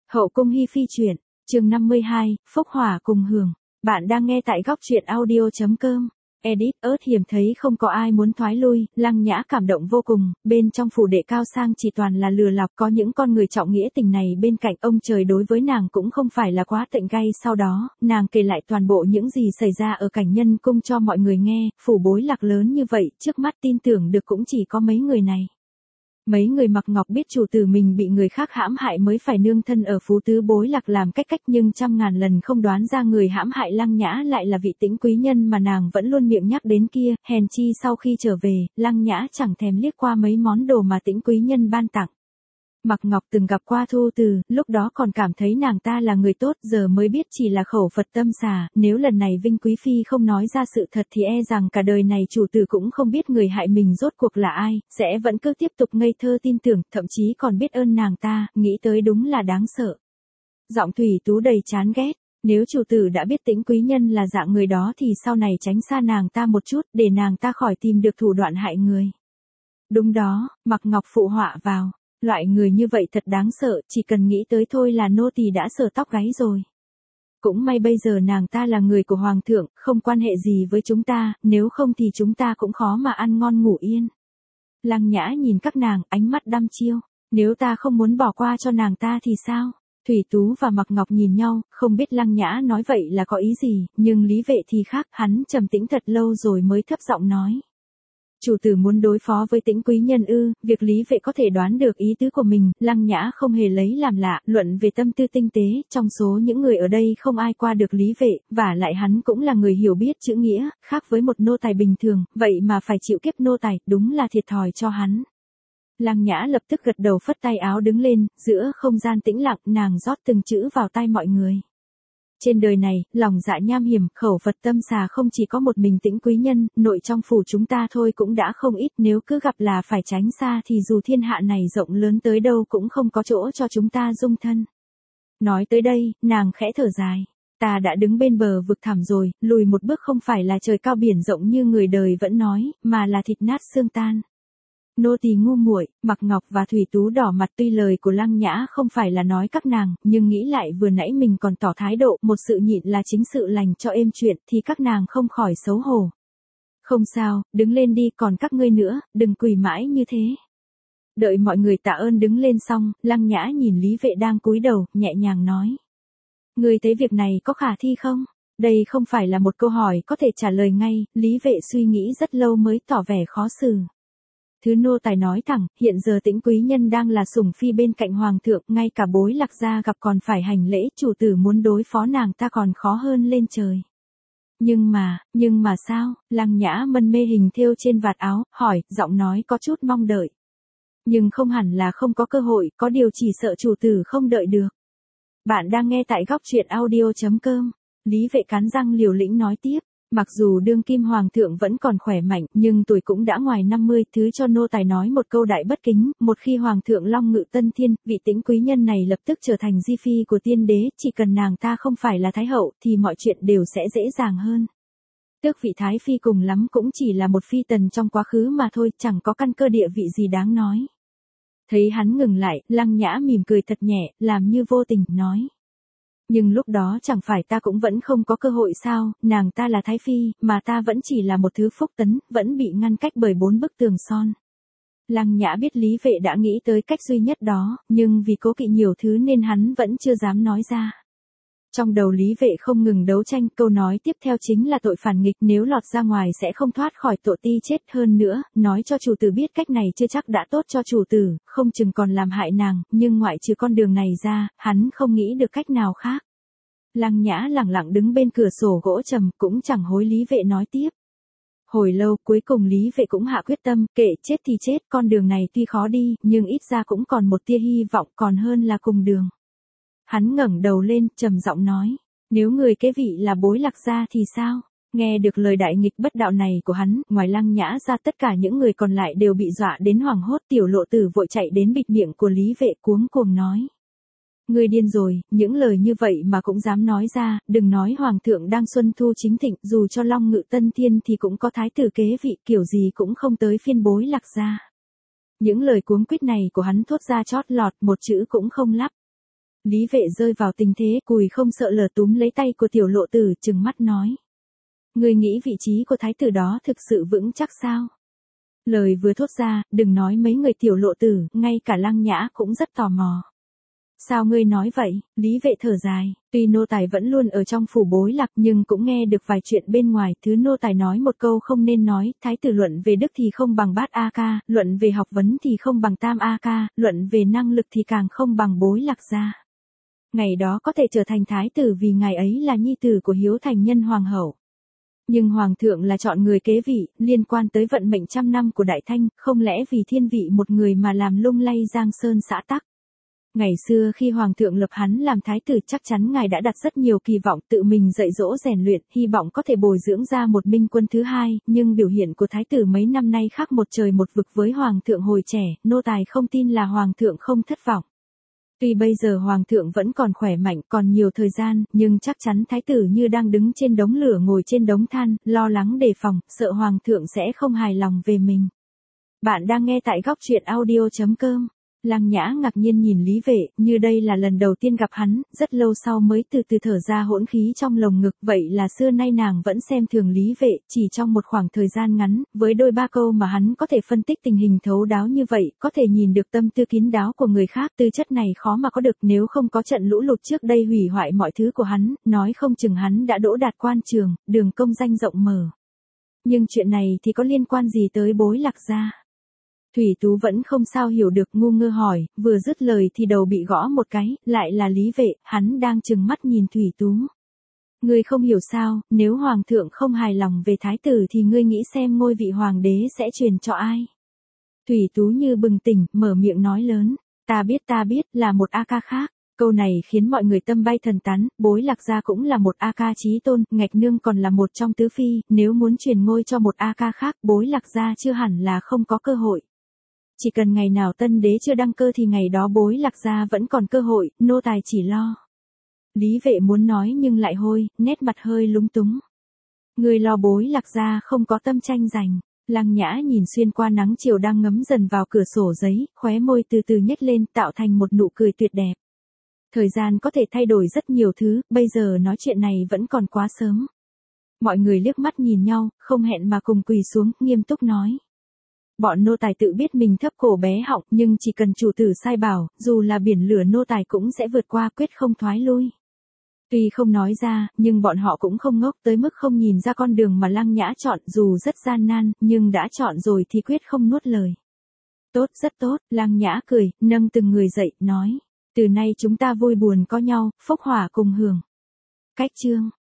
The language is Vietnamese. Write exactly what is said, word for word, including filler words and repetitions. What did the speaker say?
Hậu cung hi phi truyện, chương năm mươi hai, phúc hỏa cùng hưởng. Bạn đang nghe tại góc truyện audio chấm com. Edit, ớt hiểm thấy không có ai muốn thoái lui, Lăng Nhã cảm động vô cùng, bên trong phủ đệ cao sang chỉ toàn là lừa lọc, có những con người trọng nghĩa tình này bên cạnh ông trời đối với nàng cũng không phải là quá tịnh gay. Sau đó, nàng kể lại toàn bộ những gì xảy ra ở cảnh nhân cung cho mọi người nghe, phủ bối lạc lớn như vậy, trước mắt tin tưởng được cũng chỉ có mấy người này. Mấy người mặc ngọc biết chủ tử mình bị người khác hãm hại mới phải nương thân ở phú tứ bối lạc làm cách cách, nhưng trăm ngàn lần không đoán ra người hãm hại Lăng Nhã lại là vị Tĩnh quý nhân mà nàng vẫn luôn miệng nhắc đến kia. Hèn chi sau khi trở về, Lăng Nhã chẳng thèm liếc qua mấy món đồ mà Tĩnh quý nhân ban tặng. Mặc Ngọc từng gặp qua Thu Từ, lúc đó còn cảm thấy nàng ta là người tốt, giờ mới biết chỉ là khẩu Phật tâm xà, nếu lần này Vinh Quý Phi không nói ra sự thật thì e rằng cả đời này chủ tử cũng không biết người hại mình rốt cuộc là ai, sẽ vẫn cứ tiếp tục ngây thơ tin tưởng, thậm chí còn biết ơn nàng ta, nghĩ tới đúng là đáng sợ. Giọng Thủy Tú đầy chán ghét, nếu chủ tử đã biết Tĩnh quý nhân là dạng người đó thì sau này tránh xa nàng ta một chút, để nàng ta khỏi tìm được thủ đoạn hại người. Đúng đó, Mặc Ngọc phụ họa vào. Loại người như vậy thật đáng sợ, chỉ cần nghĩ tới thôi là nô tỳ đã sờ tóc gáy rồi. Cũng may bây giờ nàng ta là người của hoàng thượng, không quan hệ gì với chúng ta, nếu không thì chúng ta cũng khó mà ăn ngon ngủ yên. Lăng Nhã nhìn các nàng, ánh mắt đăm chiêu, nếu ta không muốn bỏ qua cho nàng ta thì sao? Thủy Tú và Mặc Ngọc nhìn nhau, không biết Lăng Nhã nói vậy là có ý gì, nhưng Lý Vệ thì khác, hắn trầm tĩnh thật lâu rồi mới thấp giọng nói. Chủ tử muốn đối phó với Tĩnh quý nhân ư? Việc Lý Vệ có thể đoán được ý tứ của mình, Lăng Nhã không hề lấy làm lạ, luận về tâm tư tinh tế, trong số những người ở đây không ai qua được Lý Vệ, và lại hắn cũng là người hiểu biết chữ nghĩa, khác với một nô tài bình thường, vậy mà phải chịu kiếp nô tài, đúng là thiệt thòi cho hắn. Lăng Nhã lập tức gật đầu phất tay áo đứng lên, giữa không gian tĩnh lặng, nàng rót từng chữ vào tai mọi người. Trên đời này, lòng dạ nham hiểm, khẩu Phật tâm xà không chỉ có một mình Tĩnh quý nhân, nội trong phủ chúng ta thôi cũng đã không ít, nếu cứ gặp là phải tránh xa thì dù thiên hạ này rộng lớn tới đâu cũng không có chỗ cho chúng ta dung thân. Nói tới đây, nàng khẽ thở dài. Ta đã đứng bên bờ vực thẳm rồi, lùi một bước không phải là trời cao biển rộng như người đời vẫn nói, mà là thịt nát xương tan. Nô tỳ ngu muội. Mặc Ngọc và Thủy Tú đỏ mặt, tuy lời của Lăng Nhã không phải là nói các nàng, nhưng nghĩ lại vừa nãy mình còn tỏ thái độ, một sự nhịn là chính sự lành cho êm chuyện, thì các nàng không khỏi xấu hổ. Không sao, đứng lên đi, còn các ngươi nữa, đừng quỳ mãi như thế. Đợi mọi người tạ ơn đứng lên xong, Lăng Nhã nhìn Lý Vệ đang cúi đầu, nhẹ nhàng nói. Ngươi thấy việc này có khả thi không? Đây không phải là một câu hỏi có thể trả lời ngay, Lý Vệ suy nghĩ rất lâu mới tỏ vẻ khó xử. Thứ nô tài nói thẳng, hiện giờ Tĩnh quý nhân đang là sủng phi bên cạnh hoàng thượng, ngay cả bối lạc gia gặp còn phải hành lễ, chủ tử muốn đối phó nàng ta còn khó hơn lên trời. Nhưng mà, nhưng mà sao? Lăng Nhã mân mê hình thêu trên vạt áo, hỏi, giọng nói có chút mong đợi. Nhưng không hẳn là không có cơ hội, có điều chỉ sợ chủ tử không đợi được. Bạn đang nghe tại góc truyện audio chấm com. Lý Vệ cắn răng liều lĩnh nói tiếp. Mặc dù đương kim hoàng thượng vẫn còn khỏe mạnh, nhưng tuổi cũng đã ngoài năm mươi, thứ cho nô tài nói một câu đại bất kính, một khi hoàng thượng long ngự tân thiên, vị Tĩnh quý nhân này lập tức trở thành di phi của tiên đế, chỉ cần nàng ta không phải là thái hậu, thì mọi chuyện đều sẽ dễ dàng hơn. Tước vị thái phi cùng lắm cũng chỉ là một phi tần trong quá khứ mà thôi, chẳng có căn cơ địa vị gì đáng nói. Thấy hắn ngừng lại, Lăng Nhã mỉm cười thật nhẹ, làm như vô tình, nói. Nhưng lúc đó chẳng phải ta cũng vẫn không có cơ hội sao, nàng ta là thái phi, mà ta vẫn chỉ là một thứ phúc tấn, vẫn bị ngăn cách bởi bốn bức tường son. Lăng Nhã biết Lý Vệ đã nghĩ tới cách duy nhất đó, nhưng vì cố kỵ nhiều thứ nên hắn vẫn chưa dám nói ra. Trong đầu Lý Vệ không ngừng đấu tranh, câu nói tiếp theo chính là tội phản nghịch, nếu lọt ra ngoài sẽ không thoát khỏi tội ti chết. Hơn nữa, nói cho chủ tử biết cách này chưa chắc đã tốt cho chủ tử, không chừng còn làm hại nàng, nhưng ngoại trừ con đường này ra, hắn không nghĩ được cách nào khác. Lăng Nhã lẳng lặng đứng bên cửa sổ gỗ trầm, cũng chẳng hối Lý Vệ nói tiếp. Hồi lâu, cuối cùng Lý Vệ cũng hạ quyết tâm, kệ chết thì chết, con đường này tuy khó đi, nhưng ít ra cũng còn một tia hy vọng, còn hơn là cùng đường. Hắn ngẩng đầu lên, trầm giọng nói, nếu người kế vị là bối lạc gia thì sao? Nghe được lời đại nghịch bất đạo này của hắn, ngoài Lăng Nhã ra tất cả những người còn lại đều bị dọa đến hoảng hốt. Tiểu Lộ Tử vội chạy đến bịt miệng của Lý Vệ, cuống cuồng nói. Ngươi điên rồi, những lời như vậy mà cũng dám nói ra, đừng nói hoàng thượng đang xuân thu chính thịnh, dù cho long ngự tân thiên thì cũng có thái tử kế vị, kiểu gì cũng không tới phiên bối lạc gia. Những lời cuống quýt này của hắn thốt ra chót lọt, một chữ cũng không lắp. Lý Vệ rơi vào tình thế cùi không sợ lở túm lấy tay của tiểu lộ tử trừng mắt nói. Ngươi nghĩ vị trí của thái tử đó thực sự vững chắc sao? Lời vừa thốt ra, đừng nói mấy người tiểu lộ tử, ngay cả Lăng Nhã cũng rất tò mò. Sao ngươi nói vậy? Lý Vệ thở dài, tuy nô tài vẫn luôn ở trong phủ Bối Lạc nhưng cũng nghe được vài chuyện bên ngoài, thứ nô tài nói một câu không nên nói, thái tử luận về đức thì không bằng Bát A Ca, luận về học vấn thì không bằng Tam A Ca, luận về năng lực thì càng không bằng Bối Lạc gia. Ngày đó có thể trở thành thái tử vì ngài ấy là nhi tử của Hiếu Thành Nhân hoàng hậu. Nhưng hoàng thượng là chọn người kế vị, liên quan tới vận mệnh trăm năm của Đại Thanh, không lẽ vì thiên vị một người mà làm lung lay Giang Sơn xã tắc. Ngày xưa khi hoàng thượng lập hắn làm thái tử chắc chắn ngài đã đặt rất nhiều kỳ vọng tự mình dạy dỗ rèn luyện, hy vọng có thể bồi dưỡng ra một minh quân thứ hai, nhưng biểu hiện của thái tử mấy năm nay khác một trời một vực với hoàng thượng hồi trẻ, nô tài không tin là hoàng thượng không thất vọng. Tuy bây giờ hoàng thượng vẫn còn khỏe mạnh, còn nhiều thời gian, nhưng chắc chắn thái tử như đang đứng trên đống lửa ngồi trên đống than, lo lắng đề phòng, sợ hoàng thượng sẽ không hài lòng về mình. Bạn đang nghe tại góc truyện audio chấm com. Lăng Nhã ngạc nhiên nhìn Lý Vệ, như đây là lần đầu tiên gặp hắn, rất lâu sau mới từ từ thở ra hỗn khí trong lồng ngực, vậy là xưa nay nàng vẫn xem thường Lý Vệ, chỉ trong một khoảng thời gian ngắn, với đôi ba câu mà hắn có thể phân tích tình hình thấu đáo như vậy, có thể nhìn được tâm tư kín đáo của người khác, tư chất này khó mà có được nếu không có trận lũ lụt trước đây hủy hoại mọi thứ của hắn, nói không chừng hắn đã đỗ đạt quan trường, đường công danh rộng mở. Nhưng chuyện này thì có liên quan gì tới Bối Lạc gia? Thủy Tú vẫn không sao hiểu được, ngu ngơ hỏi, vừa dứt lời thì đầu bị gõ một cái, lại là Lý Vệ, hắn đang trừng mắt nhìn Thủy Tú. Ngươi không hiểu sao, nếu hoàng thượng không hài lòng về thái tử thì ngươi nghĩ xem ngôi vị hoàng đế sẽ truyền cho ai? Thủy Tú như bừng tỉnh, mở miệng nói lớn, ta biết ta biết, là một A Ca khác. Câu này khiến mọi người tâm bay thần tán, Bối Lạc gia cũng là một A Ca chí tôn, Ngạch Nương còn là một trong tứ phi, nếu muốn truyền ngôi cho một A Ca khác, Bối Lạc gia chưa hẳn là không có cơ hội. Chỉ cần ngày nào tân đế chưa đăng cơ thì ngày đó Bối Lạc gia vẫn còn cơ hội, nô tài chỉ lo. Lý Vệ muốn nói nhưng lại hôi, nét mặt hơi lúng túng. Người lo Bối Lạc gia không có tâm tranh giành. Lăng Nhã nhìn xuyên qua nắng chiều đang ngấm dần vào cửa sổ giấy, khóe môi từ từ nhếch lên tạo thành một nụ cười tuyệt đẹp. Thời gian có thể thay đổi rất nhiều thứ, bây giờ nói chuyện này vẫn còn quá sớm. Mọi người liếc mắt nhìn nhau, không hẹn mà cùng quỳ xuống, nghiêm túc nói. Bọn nô tài tự biết mình thấp cổ bé họng, nhưng chỉ cần chủ tử sai bảo, dù là biển lửa nô tài cũng sẽ vượt qua, quyết không thoái lui. Tuy không nói ra, nhưng bọn họ cũng không ngốc tới mức không nhìn ra con đường mà Lăng Nhã chọn, dù rất gian nan, nhưng đã chọn rồi thì quyết không nuốt lời. Tốt, rất tốt, Lăng Nhã cười, nâng từng người dậy, nói. Từ nay chúng ta vui buồn có nhau, phúc hỏa cùng hưởng. Cách chương.